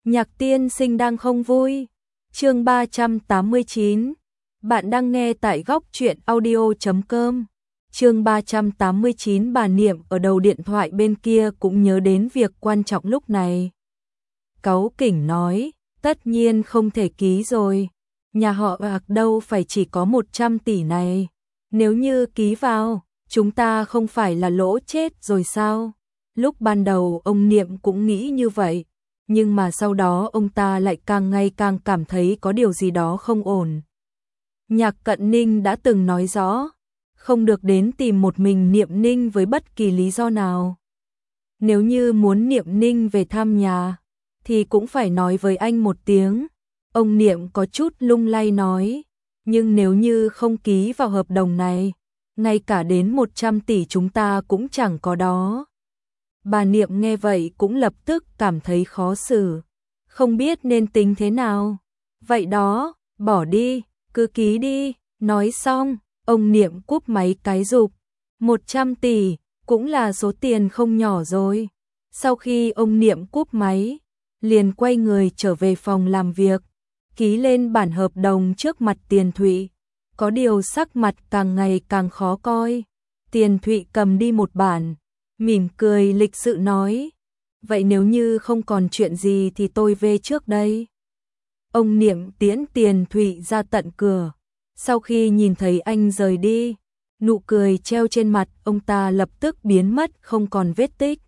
Nhạc tiên sinh đang không vui. Chương 389. Bạn đang nghe tại góc truyện audio.com. Chương 389. Bà Niệm ở đầu điện thoại bên kia cũng nhớ đến việc quan trọng lúc này. Cáu kỉnh nói, tất nhiên không thể ký rồi. Nhà họ Hạc đâu phải chỉ có 100 tỷ này. Nếu như ký vào, chúng ta không phải là lỗ chết rồi sao? Lúc ban đầu ông Niệm cũng nghĩ như vậy. Nhưng mà sau đó ông ta lại càng ngày càng cảm thấy có điều gì đó không ổn. Nhạc Cận Ninh đã từng nói rõ, không được đến tìm một mình Niệm Ninh với bất kỳ lý do nào. Nếu như muốn Niệm Ninh về thăm nhà, thì cũng phải nói với anh một tiếng. Ông Niệm có chút lung lay nói, nhưng nếu như không ký vào hợp đồng này, ngay cả đến 100 tỷ chúng ta cũng chẳng có đó. Bà Niệm nghe vậy cũng lập tức cảm thấy khó xử, không biết nên tính thế nào. Vậy đó, bỏ đi, cứ ký đi. Nói xong, ông Niệm cúp máy cái rụp. 100 tỷ, cũng là số tiền không nhỏ rồi. Sau khi ông Niệm cúp máy, liền quay người trở về phòng làm việc, ký lên bản hợp đồng trước mặt Tiền Thụy. Có điều sắc mặt càng ngày càng khó coi. Tiền Thụy cầm đi một bản, mỉm cười lịch sự nói, vậy nếu như không còn chuyện gì thì tôi về trước đây. Ông Niệm tiễn Tiền Thụy ra tận cửa. Sau khi nhìn thấy anh rời đi, nụ cười treo trên mặt ông ta lập tức biến mất không còn vết tích.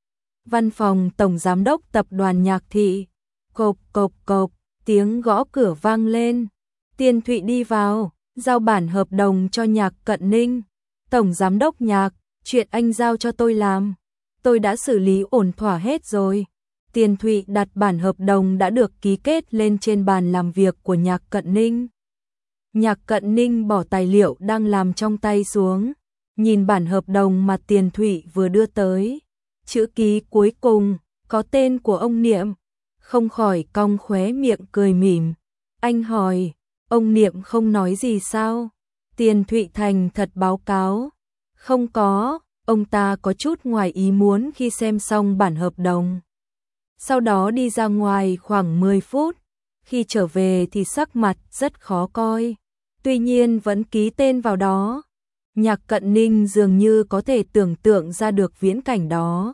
Văn phòng Tổng Giám đốc Tập đoàn Nhạc Thị. Cộp cộp cộp, tiếng gõ cửa vang lên. Tiền Thụy đi vào, giao bản hợp đồng cho Nhạc Cận Ninh. Tổng Giám đốc Nhạc, chuyện anh giao cho tôi làm, tôi đã xử lý ổn thỏa hết rồi. Tiền Thụy đặt bản hợp đồng đã được ký kết lên trên bàn làm việc của Nhạc Cận Ninh. Nhạc Cận Ninh bỏ tài liệu đang làm trong tay xuống, nhìn bản hợp đồng mà Tiền Thụy vừa đưa tới. Chữ ký cuối cùng có tên của ông Niệm, không khỏi cong khóe miệng cười mỉm. Anh hỏi, ông Niệm không nói gì sao? Tiền Thụy thành thật báo cáo, không có. Ông ta có chút ngoài ý muốn khi xem xong bản hợp đồng. Sau đó đi ra ngoài khoảng 10 phút, khi trở về thì sắc mặt rất khó coi, tuy nhiên vẫn ký tên vào đó. Nhạc Cận Ninh dường như có thể tưởng tượng ra được viễn cảnh đó.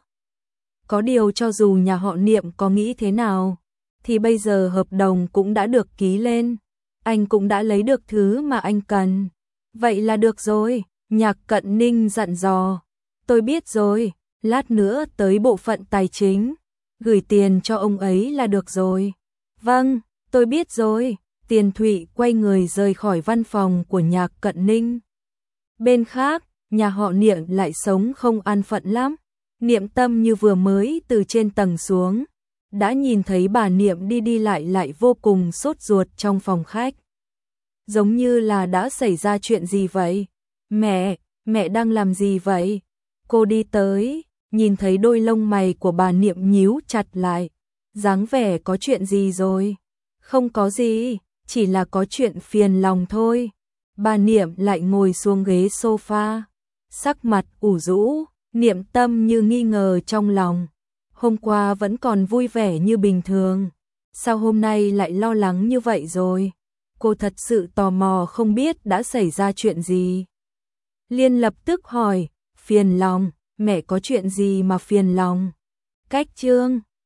Có điều cho dù nhà họ Niệm có nghĩ thế nào, thì bây giờ hợp đồng cũng đã được ký lên, anh cũng đã lấy được thứ mà anh cần. Vậy là được rồi, Nhạc Cận Ninh dặn dò. Tôi biết rồi, lát nữa tới bộ phận tài chính, gửi tiền cho ông ấy là được rồi. Vâng, tôi biết rồi. Tiền Thụy quay người rời khỏi văn phòng của Nhạc Cận Ninh. Bên khác, nhà họ Niệm lại sống không an phận lắm. Niệm Tâm như vừa mới từ trên tầng xuống, đã nhìn thấy bà Niệm đi đi lại vô cùng sốt ruột trong phòng khách. Giống như là đã xảy ra chuyện gì vậy? Mẹ đang làm gì vậy? Cô đi tới, nhìn thấy đôi lông mày của bà Niệm nhíu chặt lại. Dáng vẻ có chuyện gì rồi? Không có gì, chỉ là có chuyện phiền lòng thôi. Bà Niệm lại ngồi xuống ghế sofa, sắc mặt ủ rũ. Niệm Tâm như nghi ngờ trong lòng. Hôm qua vẫn còn vui vẻ như bình thường, sao hôm nay lại lo lắng như vậy rồi? Cô thật sự tò mò không biết đã xảy ra chuyện gì. Liên lập tức hỏi, phiền lòng, mẹ có chuyện gì mà phiền lòng? Cách Trương,